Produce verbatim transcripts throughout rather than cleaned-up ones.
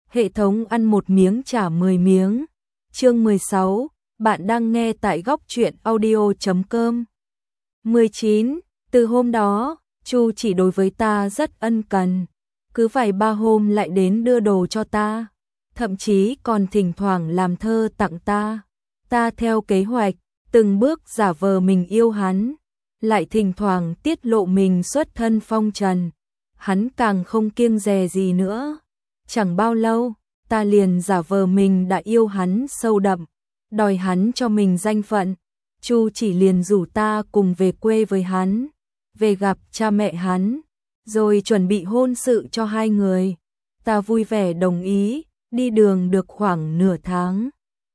Hệ thống ăn một miếng trả mười miếng. Chương mười sáu, bạn đang nghe tại góc truyện audio chấm com. mười chín, từ hôm đó, Chu chỉ đối với ta rất ân cần, cứ vài ba hôm lại đến đưa đồ cho ta, thậm chí còn thỉnh thoảng làm thơ tặng ta. Ta theo kế hoạch, từng bước giả vờ mình yêu hắn, lại thỉnh thoảng tiết lộ mình xuất thân phong trần. Hắn càng không kiêng dè gì nữa. Chẳng bao lâu, ta liền giả vờ mình đã yêu hắn sâu đậm, đòi hắn cho mình danh phận. Chu chỉ liền rủ ta cùng về quê với hắn, về gặp cha mẹ hắn, rồi chuẩn bị hôn sự cho hai người. Ta vui vẻ đồng ý, đi đường được khoảng nửa tháng.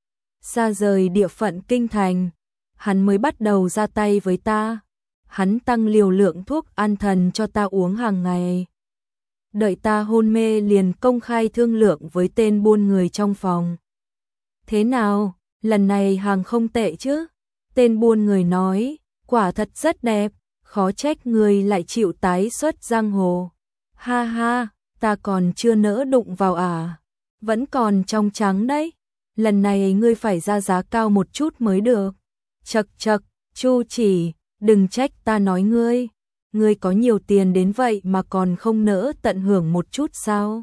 Xa rời địa phận kinh thành, hắn mới bắt đầu ra tay với ta. Hắn tăng liều lượng thuốc an thần cho ta uống hàng ngày. Đợi ta hôn mê liền công khai thương lượng với tên buôn người trong phòng. Thế nào, lần này hàng không tệ chứ? Tên buôn người nói, quả thật rất đẹp, khó trách người lại chịu tái xuất giang hồ. Ha ha, ta còn chưa nỡ đụng vào à, vẫn còn trong trắng đấy. Lần này ngươi phải ra giá cao một chút mới được. Chậc chậc, Chu chỉ, đừng trách ta nói ngươi. Ngươi có nhiều tiền đến vậy mà còn không nỡ tận hưởng một chút sao?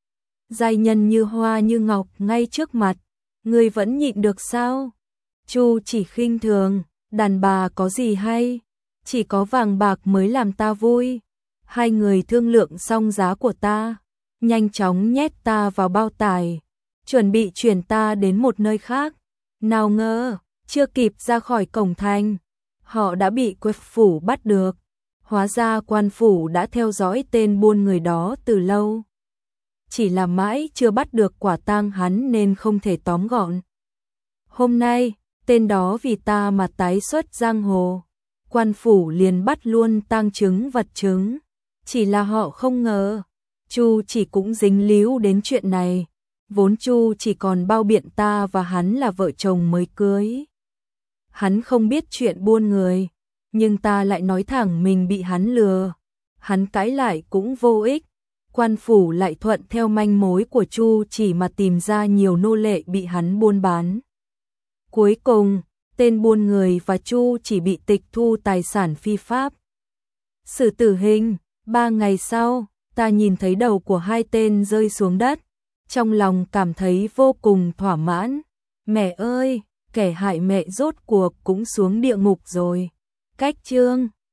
Giai nhân như hoa như ngọc ngay trước mặt, ngươi vẫn nhịn được sao? Chu chỉ khinh thường, đàn bà có gì hay, chỉ có vàng bạc mới làm ta vui. Hai người thương lượng xong giá của ta, nhanh chóng nhét ta vào bao tải, chuẩn bị chuyển ta đến một nơi khác. Nào ngờ, chưa kịp ra khỏi cổng thành, họ đã bị quệp phủ bắt được. Hóa ra quan phủ đã theo dõi tên buôn người đó từ lâu. Chỉ là mãi chưa bắt được quả tang hắn nên không thể tóm gọn. Hôm nay, tên đó vì ta mà tái xuất giang hồ. Quan phủ liền bắt luôn tang chứng vật chứng. Chỉ là họ không ngờ, Chu chỉ cũng dính líu đến chuyện này. Vốn Chu chỉ còn bao biện ta và hắn là vợ chồng mới cưới. Hắn không biết chuyện buôn người, nhưng ta lại nói thẳng mình bị hắn lừa. Hắn cãi lại cũng vô ích. Quan phủ lại thuận theo manh mối của Chu chỉ mà tìm ra nhiều nô lệ bị hắn buôn bán. Cuối cùng, tên buôn người và Chu chỉ bị tịch thu tài sản phi pháp. Xử tử hình. Ba ngày sau, ta nhìn thấy đầu của hai tên rơi xuống đất, trong lòng cảm thấy vô cùng thỏa mãn. Mẹ ơi, kẻ hại mẹ rốt cuộc cũng xuống địa ngục rồi. Cách chương